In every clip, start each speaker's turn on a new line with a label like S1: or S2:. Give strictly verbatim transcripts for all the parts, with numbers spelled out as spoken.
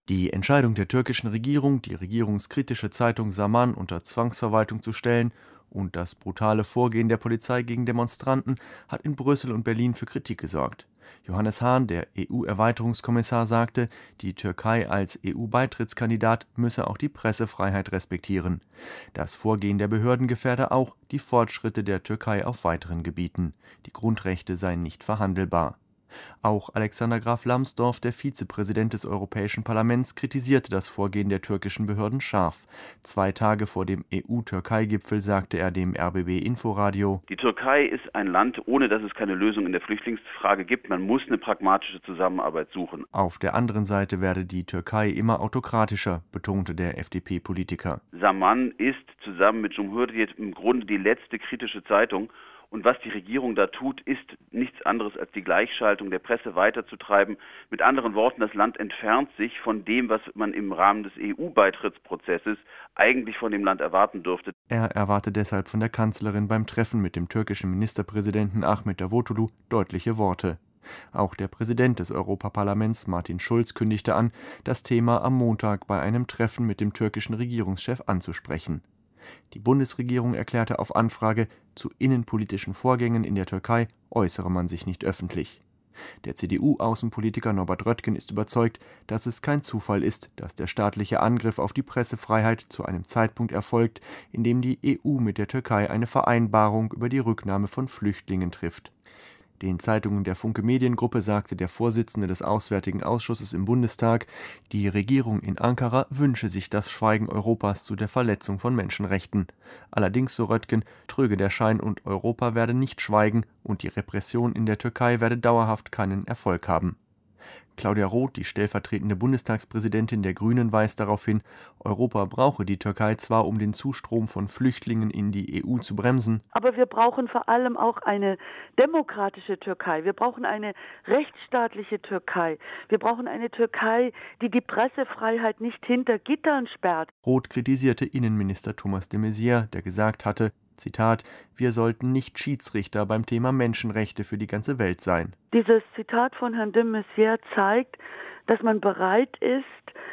S1: Die Entscheidung der türkischen Regierung, die regierungskritische Zeitung Zaman unter Zwangsverwaltung zu stellen, und das brutale Vorgehen der Polizei gegen Demonstranten hat in Brüssel und Berlin für Kritik gesorgt. Johannes Hahn, der E U-Erweiterungskommissar, sagte, die Türkei als E U-Beitrittskandidat müsse auch die Pressefreiheit respektieren. Das Vorgehen der Behörden gefährde auch die Fortschritte der Türkei auf weiteren Gebieten. Die Grundrechte seien nicht verhandelbar. Auch Alexander Graf Lambsdorff, der Vizepräsident des Europäischen Parlaments, kritisierte das Vorgehen der türkischen Behörden scharf. Zwei Tage vor dem E U-Türkei-Gipfel sagte er dem R B B-Inforadio:
S2: Die Türkei ist ein Land, ohne dass es keine Lösung in der Flüchtlingsfrage gibt. Man muss eine pragmatische Zusammenarbeit suchen.
S1: Auf der anderen Seite werde die Türkei immer autokratischer, betonte der F D P-Politiker.
S2: Zaman ist zusammen mit Cumhuriyet im Grunde die letzte kritische Zeitung. Und was die Regierung da tut, ist nichts anderes als die Gleichschaltung der Presse weiterzutreiben. Mit anderen Worten, das Land entfernt sich von dem, was man im Rahmen des E U-Beitrittsprozesses eigentlich von dem Land erwarten dürfte.
S1: Er erwarte deshalb von der Kanzlerin beim Treffen mit dem türkischen Ministerpräsidenten Ahmet Davutoglu deutliche Worte. Auch der Präsident des Europaparlaments, Martin Schulz, kündigte an, das Thema am Montag bei einem Treffen mit dem türkischen Regierungschef anzusprechen. Die Bundesregierung erklärte auf Anfrage, zu innenpolitischen Vorgängen in der Türkei äußere man sich nicht öffentlich. Der C D U-Außenpolitiker Norbert Röttgen ist überzeugt, dass es kein Zufall ist, dass der staatliche Angriff auf die Pressefreiheit zu einem Zeitpunkt erfolgt, in dem die E U mit der Türkei eine Vereinbarung über die Rücknahme von Flüchtlingen trifft. Den Zeitungen der Funke Mediengruppe sagte der Vorsitzende des Auswärtigen Ausschusses im Bundestag, die Regierung in Ankara wünsche sich das Schweigen Europas zu der Verletzung von Menschenrechten. Allerdings, so Röttgen, trüge der Schein und Europa werde nicht schweigen und die Repression in der Türkei werde dauerhaft keinen Erfolg haben. Claudia Roth, die stellvertretende Bundestagspräsidentin der Grünen, weist darauf hin, Europa brauche die Türkei zwar, um den Zustrom von Flüchtlingen in die E U zu bremsen,
S3: aber wir brauchen vor allem auch eine demokratische Türkei. Wir brauchen eine rechtsstaatliche Türkei. Wir brauchen eine Türkei, die die Pressefreiheit nicht hinter Gittern sperrt.
S1: Roth kritisierte Innenminister Thomas de Maizière, der gesagt hatte, Zitat, wir sollten nicht Schiedsrichter beim Thema Menschenrechte für die ganze Welt sein.
S3: Dieses Zitat von Herrn de Maizière zeigt, dass man bereit ist,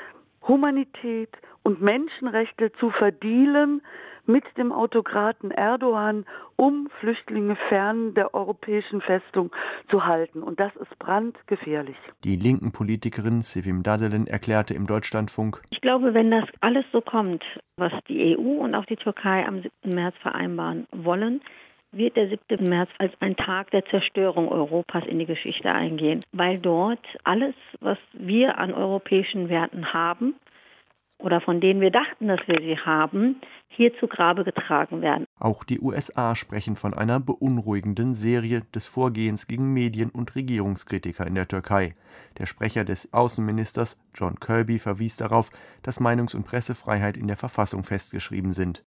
S3: Humanität und Menschenrechte zu verdealen mit dem Autokraten Erdogan, um Flüchtlinge fern der europäischen Festung zu halten. Und das ist brandgefährlich.
S1: Die linken Politikerin Sevim Dadelen erklärte im Deutschlandfunk:
S4: Ich glaube, wenn das alles so kommt, was die E U und auch die Türkei am siebten März vereinbaren wollen, wird der siebte März als ein Tag der Zerstörung Europas in die Geschichte eingehen. Weil dort alles, was wir an europäischen Werten haben, oder von denen wir dachten, dass wir sie haben, hier zu Grabe getragen werden.
S1: Auch die U S A sprechen von einer beunruhigenden Serie des Vorgehens gegen Medien- und Regierungskritiker in der Türkei. Der Sprecher des Außenministers John Kirby verwies darauf, dass Meinungs- und Pressefreiheit in der Verfassung festgeschrieben sind.